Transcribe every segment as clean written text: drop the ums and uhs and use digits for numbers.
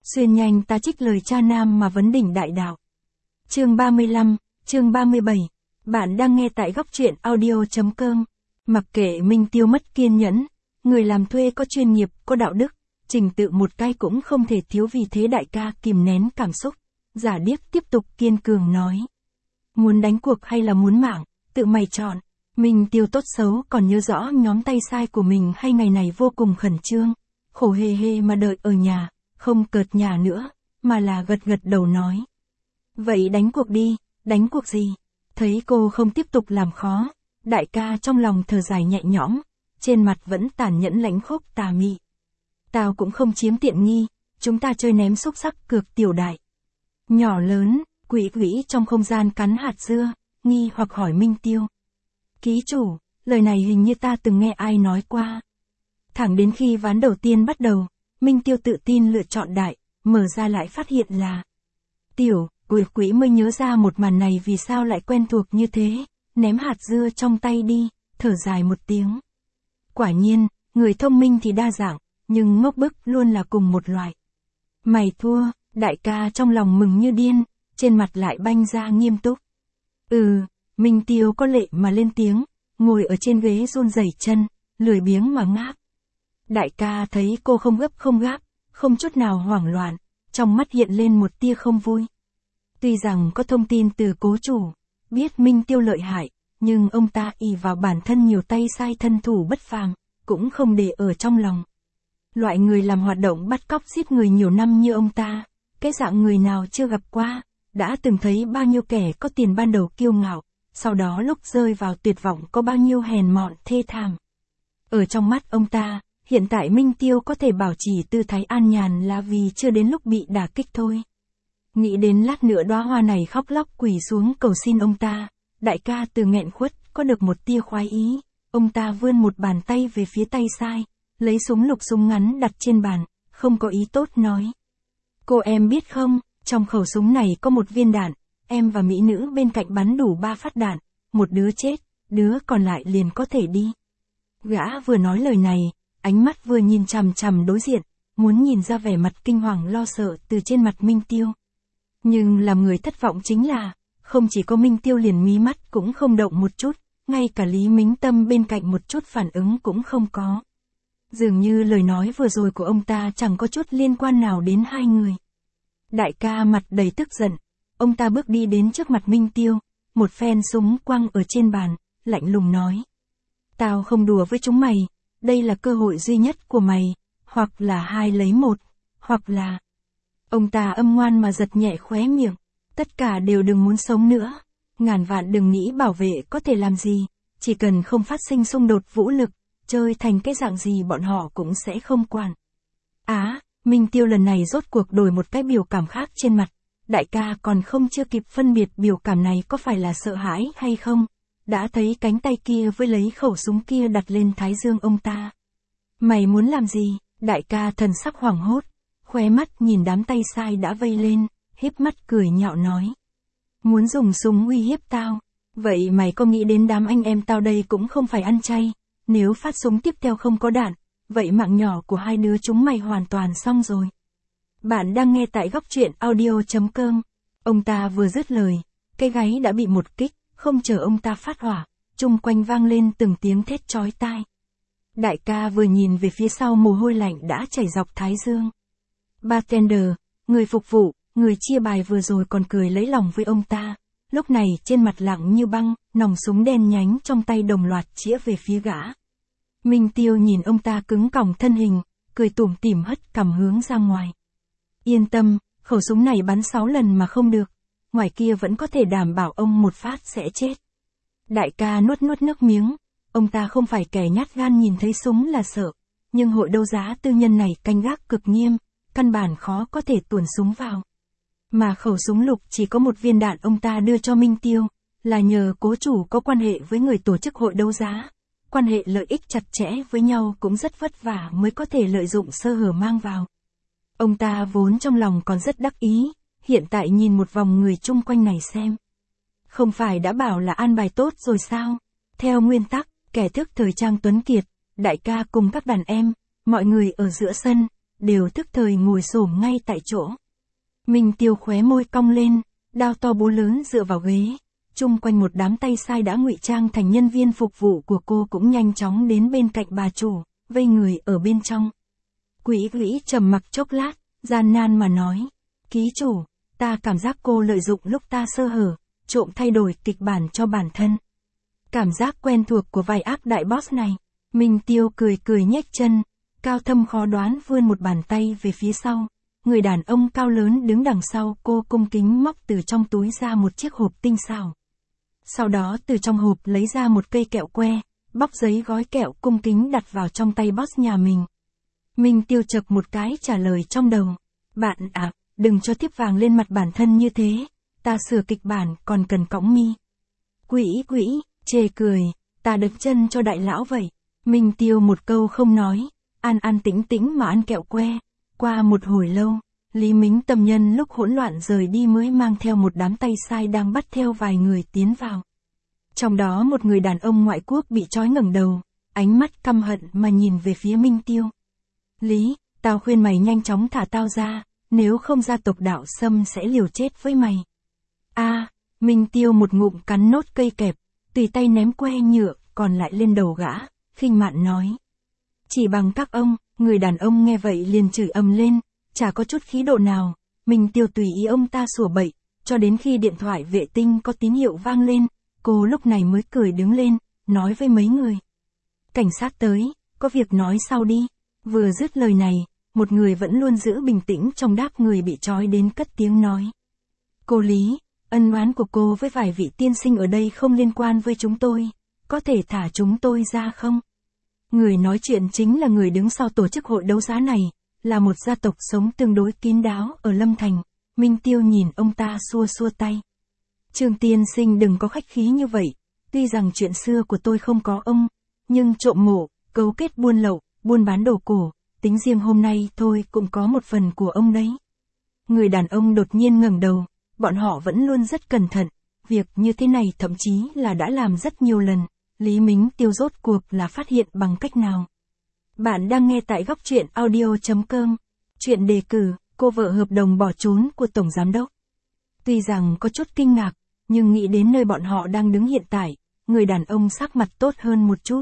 Xuyên nhanh ta trích lời cha nam mà vấn đỉnh đại đạo. Chương 35, chương 37. Bạn đang nghe tại góc truyện audio.com. Mặc kệ Minh Tiêu mất kiên nhẫn, người làm thuê có chuyên nghiệp, có đạo đức, trình tự một cái cũng không thể thiếu, vì thế đại ca kìm nén cảm xúc. Giả điếc tiếp tục kiên cường nói. Muốn đánh cuộc hay là muốn mạng, tự mày chọn. Minh Tiêu tốt xấu còn nhớ rõ nhóm tay sai của mình hay ngày này vô cùng khẩn trương, khổ hề hề mà đợi ở nhà, không cợt nhà nữa, mà là gật gật đầu nói. Vậy đánh cuộc đi, đánh cuộc gì? Thấy cô không tiếp tục làm khó, đại ca trong lòng thở dài nhẹ nhõm, trên mặt vẫn tàn nhẫn lãnh khốc tà mị. Tao cũng không chiếm tiện nghi, chúng ta chơi ném xúc xắc cược tiểu đại. Nhỏ lớn, quỷ quỷ trong không gian cắn hạt dưa, nghi hoặc hỏi Minh Tiêu. Ký chủ, lời này hình như ta từng nghe ai nói qua. Thẳng đến khi ván đầu tiên bắt đầu, Minh Tiêu tự tin lựa chọn đại, mở ra lại phát hiện là tiểu, quỷ quỷ mới nhớ ra một màn này vì sao lại quen thuộc như thế, ném hạt dưa trong tay đi, thở dài một tiếng. Quả nhiên, người thông minh thì đa dạng, nhưng ngốc bức luôn là cùng một loại. Mày thua, đại ca trong lòng mừng như điên, trên mặt lại banh ra nghiêm túc. Minh Tiêu có lệ mà lên tiếng, ngồi ở trên ghế run rẩy chân, lười biếng mà ngáp. Đại ca thấy cô không gấp không gáp, không chút nào hoảng loạn, trong mắt hiện lên một tia không vui. Tuy rằng có thông tin từ cố chủ, biết Minh Tiêu lợi hại, nhưng ông ta ỷ vào bản thân nhiều tay sai thân thủ bất phàm, cũng không để ở trong lòng. Loại người làm hoạt động bắt cóc giết người nhiều năm như ông ta, cái dạng người nào chưa gặp qua, đã từng thấy bao nhiêu kẻ có tiền ban đầu kiêu ngạo, sau đó lúc rơi vào tuyệt vọng có bao nhiêu hèn mọn thê thảm. Ở trong mắt ông ta, hiện tại Minh Tiêu có thể bảo trì tư thái an nhàn là vì chưa đến lúc bị đả kích thôi. Nghĩ đến lát nữa đóa hoa này khóc lóc quỳ xuống cầu xin ông ta, đại ca từ nghẹn khuất có được một tia khoái ý, ông ta vươn một bàn tay về phía tay sai, lấy súng lục súng ngắn đặt trên bàn, không có ý tốt nói. Cô em biết không, trong khẩu súng này có một viên đạn, em và mỹ nữ bên cạnh bắn đủ 3 phát đạn, một đứa chết, đứa còn lại liền có thể đi. Gã vừa nói lời này, ánh mắt vừa nhìn chằm chằm đối diện, muốn nhìn ra vẻ mặt kinh hoàng lo sợ từ trên mặt Minh Tiêu. Nhưng làm người thất vọng chính là, không chỉ có Minh Tiêu liền mí mắt cũng không động một chút, ngay cả Lý Mính Tâm bên cạnh một chút phản ứng cũng không có. Dường như lời nói vừa rồi của ông ta chẳng có chút liên quan nào đến hai người. Đại ca mặt đầy tức giận, ông ta bước đi đến trước mặt Minh Tiêu, một phen súng quăng ở trên bàn, lạnh lùng nói. Tao không đùa với chúng mày, đây là cơ hội duy nhất của mày, hoặc là 2 lấy 1, hoặc là... Ông ta âm ngoan mà giật nhẹ khóe miệng, tất cả đều đừng muốn sống nữa, ngàn vạn đừng nghĩ bảo vệ có thể làm gì, chỉ cần không phát sinh xung đột vũ lực, chơi thành cái dạng gì bọn họ cũng sẽ không quản. Minh Tiêu lần này rốt cuộc đổi một cái biểu cảm khác trên mặt, đại ca còn không chưa kịp phân biệt biểu cảm này có phải là sợ hãi hay không, đã thấy cánh tay kia với lấy khẩu súng kia đặt lên thái dương ông ta. Mày muốn làm gì? Đại ca thần sắc hoảng hốt, khóe mắt nhìn đám tay sai đã vây lên, híp mắt cười nhạo nói. Muốn dùng súng uy hiếp tao, vậy mày có nghĩ đến đám anh em tao đây cũng không phải ăn chay, nếu phát súng tiếp theo không có đạn, vậy mạng nhỏ của hai đứa chúng mày hoàn toàn xong rồi. Bạn đang nghe tại góc truyện audio.com. Ông ta vừa dứt lời, cái gáy đã bị một kích, không chờ ông ta phát hỏa, chung quanh vang lên từng tiếng thét chói tai. Đại ca vừa nhìn về phía sau mồ hôi lạnh đã chảy dọc thái dương. Bartender, người phục vụ, người chia bài vừa rồi còn cười lấy lòng với ông ta, lúc này trên mặt lặng như băng, nòng súng đen nhánh trong tay đồng loạt chĩa về phía gã. Minh Tiêu nhìn ông ta cứng còng thân hình, cười tủm tỉm hất cằm hướng ra ngoài. Yên tâm, khẩu súng này bắn 6 lần mà không được, ngoài kia vẫn có thể đảm bảo ông một phát sẽ chết. Đại ca nuốt nước miếng, ông ta không phải kẻ nhát gan nhìn thấy súng là sợ, nhưng hội đấu giá tư nhân này canh gác cực nghiêm, căn bản khó có thể tuồn súng vào. Mà khẩu súng lục chỉ có một viên đạn ông ta đưa cho Minh Tiêu, là nhờ cố chủ có quan hệ với người tổ chức hội đấu giá. Quan hệ lợi ích chặt chẽ với nhau cũng rất vất vả mới có thể lợi dụng sơ hở mang vào. Ông ta vốn trong lòng còn rất đắc ý, hiện tại nhìn một vòng người chung quanh này xem. Không phải đã bảo là an bài tốt rồi sao? Theo nguyên tắc, kẻ thức thời trang tuấn kiệt, đại ca cùng các đàn em, mọi người ở giữa sân, đều thức thời ngồi xổm ngay tại chỗ. Minh Tiêu khóe môi cong lên, đao to búa lớn dựa vào ghế, chung quanh một đám tay sai đã ngụy trang thành nhân viên phục vụ của cô cũng nhanh chóng đến bên cạnh bà chủ, vây người ở bên trong. Quỷ Vĩ trầm mặc chốc lát, gian nan mà nói, ký chủ, ta cảm giác cô lợi dụng lúc ta sơ hở, trộm thay đổi kịch bản cho bản thân. Cảm giác quen thuộc của vai ác đại boss này. Minh Tiêu cười cười nhếch chân, cao thâm khó đoán vươn một bàn tay về phía sau. Người đàn ông cao lớn đứng đằng sau cô cung kính móc từ trong túi ra một chiếc hộp tinh xảo. Sau đó từ trong hộp lấy ra một cây kẹo que, bóc giấy gói kẹo cung kính đặt vào trong tay boss nhà mình. Minh Tiêu chậc một cái trả lời trong đầu. Bạn à, đừng cho thiếp vàng lên mặt bản thân như thế, ta sửa kịch bản còn cần cõng mi. Quỷ, chê cười, ta đập chân cho đại lão vậy. Minh Tiêu một câu không nói, an tĩnh tĩnh mà ăn kẹo que. Qua một hồi lâu, Lý Mính Tâm nhân lúc hỗn loạn rời đi mới mang theo một đám tay sai đang bắt theo vài người tiến vào. Trong đó một người đàn ông ngoại quốc bị trói ngẩng đầu, ánh mắt căm hận mà nhìn về phía Minh Tiêu. Lý, tao khuyên mày nhanh chóng thả tao ra, nếu không gia tộc Đạo Sâm sẽ liều chết với mày. Minh Tiêu một ngụm cắn nốt cây kẹp, tùy tay ném que nhựa còn lại lên đầu gã, khinh mạn nói. Chỉ bằng các ông, người đàn ông nghe vậy liền chửi ầm lên, chả có chút khí độ nào. Minh Tiêu tùy ý ông ta sủa bậy, cho đến khi điện thoại vệ tinh có tín hiệu vang lên, cô lúc này mới cười đứng lên, nói với mấy người. Cảnh sát tới, có việc nói sau đi. Vừa dứt lời này, một người vẫn luôn giữ bình tĩnh trong đáp người bị trói đến cất tiếng nói. Cô Lý, ân oán của cô với vài vị tiên sinh ở đây không liên quan với chúng tôi, có thể thả chúng tôi ra không? Người nói chuyện chính là người đứng sau tổ chức hội đấu giá này, là một gia tộc sống tương đối kín đáo ở Lâm Thành. Minh Tiêu nhìn ông ta xua xua tay. Trương tiên sinh đừng có khách khí như vậy, tuy rằng chuyện xưa của tôi không có ông, nhưng trộm mộ, cấu kết buôn lậu, buôn bán đồ cổ, tính riêng hôm nay thôi cũng có một phần của ông đấy. Người đàn ông đột nhiên ngẩng đầu, bọn họ vẫn luôn rất cẩn thận, việc như thế này thậm chí là đã làm rất nhiều lần. Lý Mính Tiêu rốt cuộc là phát hiện bằng cách nào? Bạn đang nghe tại góc truyện audio.com. Chuyện đề cử, cô vợ hợp đồng bỏ trốn của Tổng Giám Đốc. Tuy rằng có chút kinh ngạc, nhưng nghĩ đến nơi bọn họ đang đứng hiện tại, người đàn ông sắc mặt tốt hơn một chút.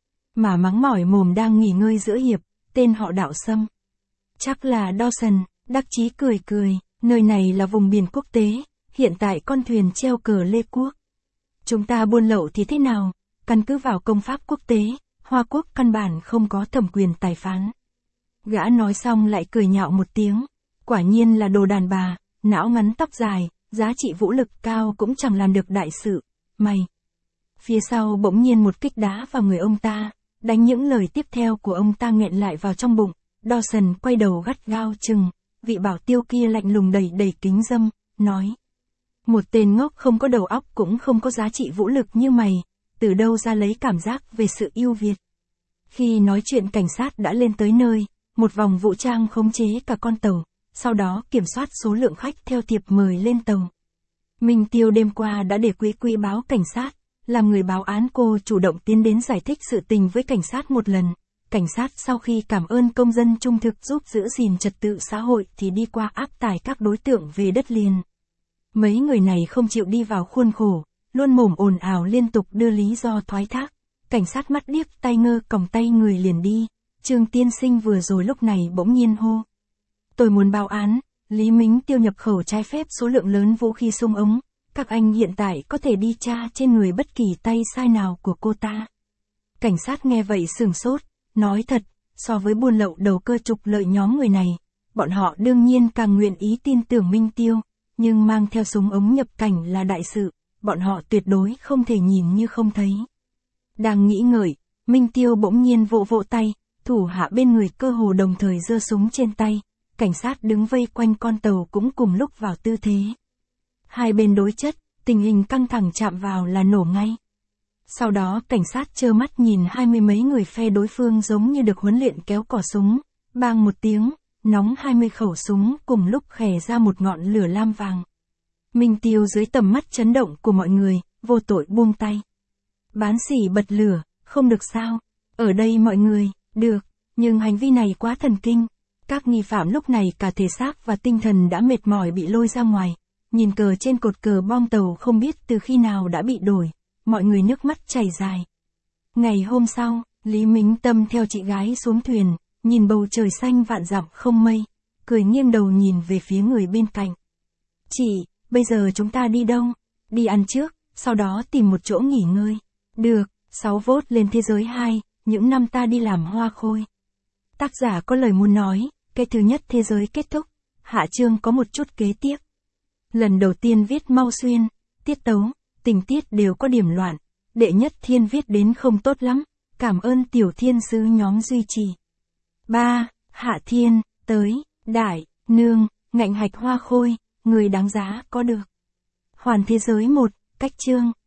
Mà mắng mỏi mồm đang nghỉ ngơi giữa hiệp, tên họ Đạo Sâm. Chắc là Dawson, đắc chí cười cười, nơi này là vùng biển quốc tế, hiện tại con thuyền treo cờ Lê Quốc. Chúng ta buôn lậu thì thế nào? Căn cứ vào công pháp quốc tế, Hoa Quốc căn bản không có thẩm quyền tài phán. Gã nói xong lại cười nhạo một tiếng. Quả nhiên là đồ đàn bà, não ngắn tóc dài, giá trị vũ lực cao cũng chẳng làm được đại sự. Mày! Phía sau bỗng nhiên một kích đá vào người ông ta, đánh những lời tiếp theo của ông ta nghẹn lại vào trong bụng. Dawson quay đầu gắt gao chừng, vị bảo tiêu kia lạnh lùng đầy kính dâm, nói. Một tên ngốc không có đầu óc cũng không có giá trị vũ lực như mày, từ đâu ra lấy cảm giác về sự ưu việt. Khi nói chuyện cảnh sát đã lên tới nơi, một vòng vũ trang khống chế cả con tàu, sau đó kiểm soát số lượng khách theo thiệp mời lên tàu. Minh Tiêu đêm qua đã để Quý báo cảnh sát, làm người báo án cô chủ động tiến đến giải thích sự tình với cảnh sát một lần. Cảnh sát sau khi cảm ơn công dân trung thực giúp giữ gìn trật tự xã hội thì đi qua áp tải các đối tượng về đất liền. Mấy người này không chịu đi vào khuôn khổ, luôn mồm ồn ào liên tục đưa lý do thoái thác. Cảnh sát mắt điếc tai ngơ còng tay người liền đi. Trương tiên sinh vừa rồi lúc này bỗng nhiên hô. Tôi muốn báo án, Lý Mính Tiêu nhập khẩu trái phép số lượng lớn vũ khí súng ống. Các anh hiện tại có thể đi tra trên người bất kỳ tay sai nào của cô ta. Cảnh sát nghe vậy sửng sốt, nói thật, so với buôn lậu đầu cơ trục lợi nhóm người này, bọn họ đương nhiên càng nguyện ý tin tưởng Minh Tiêu, nhưng mang theo súng ống nhập cảnh là đại sự, bọn họ tuyệt đối không thể nhìn như không thấy. Đang nghĩ ngợi, Minh Tiêu bỗng nhiên vỗ tay, thủ hạ bên người cơ hồ đồng thời giơ súng trên tay, cảnh sát đứng vây quanh con tàu cũng cùng lúc vào tư thế. Hai bên đối chất, tình hình căng thẳng chạm vào là nổ ngay. Sau đó cảnh sát trơ mắt nhìn 20 mấy người phe đối phương giống như được huấn luyện kéo cò súng, bang một tiếng, nóng 20 khẩu súng cùng lúc khè ra một ngọn lửa lam vàng. Minh Tiêu dưới tầm mắt chấn động của mọi người, vô tội buông tay. Bán sỉ bật lửa, không được sao, ở đây mọi người, được, nhưng hành vi này quá thần kinh. Các nghi phạm lúc này cả thể xác và tinh thần đã mệt mỏi bị lôi ra ngoài. Nhìn cờ trên cột cờ bom tàu không biết từ khi nào đã bị đổi. Mọi người nước mắt chảy dài. Ngày hôm sau, Lý Mính Tâm theo chị gái xuống thuyền, nhìn bầu trời xanh vạn dặm không mây, cười nghiêng đầu nhìn về phía người bên cạnh. Chị, bây giờ chúng ta đi đâu? Đi ăn trước, sau đó tìm một chỗ nghỉ ngơi. Được, 6 vốt lên thế giới 2, những năm ta đi làm hoa khôi. Tác giả có lời muốn nói, cái thứ nhất thế giới kết thúc, hạ chương có một chút kế tiếp. Lần đầu tiên viết mau xuyên, tiết tấu, tình tiết đều có điểm loạn, đệ nhất thiên viết đến không tốt lắm, cảm ơn tiểu thiên sứ nhóm duy trì. 3. Hạ thiên, tới, đại, nương, ngạnh hạch hoa khôi, người đáng giá có được. Hoàn thế giới 1, cách chương.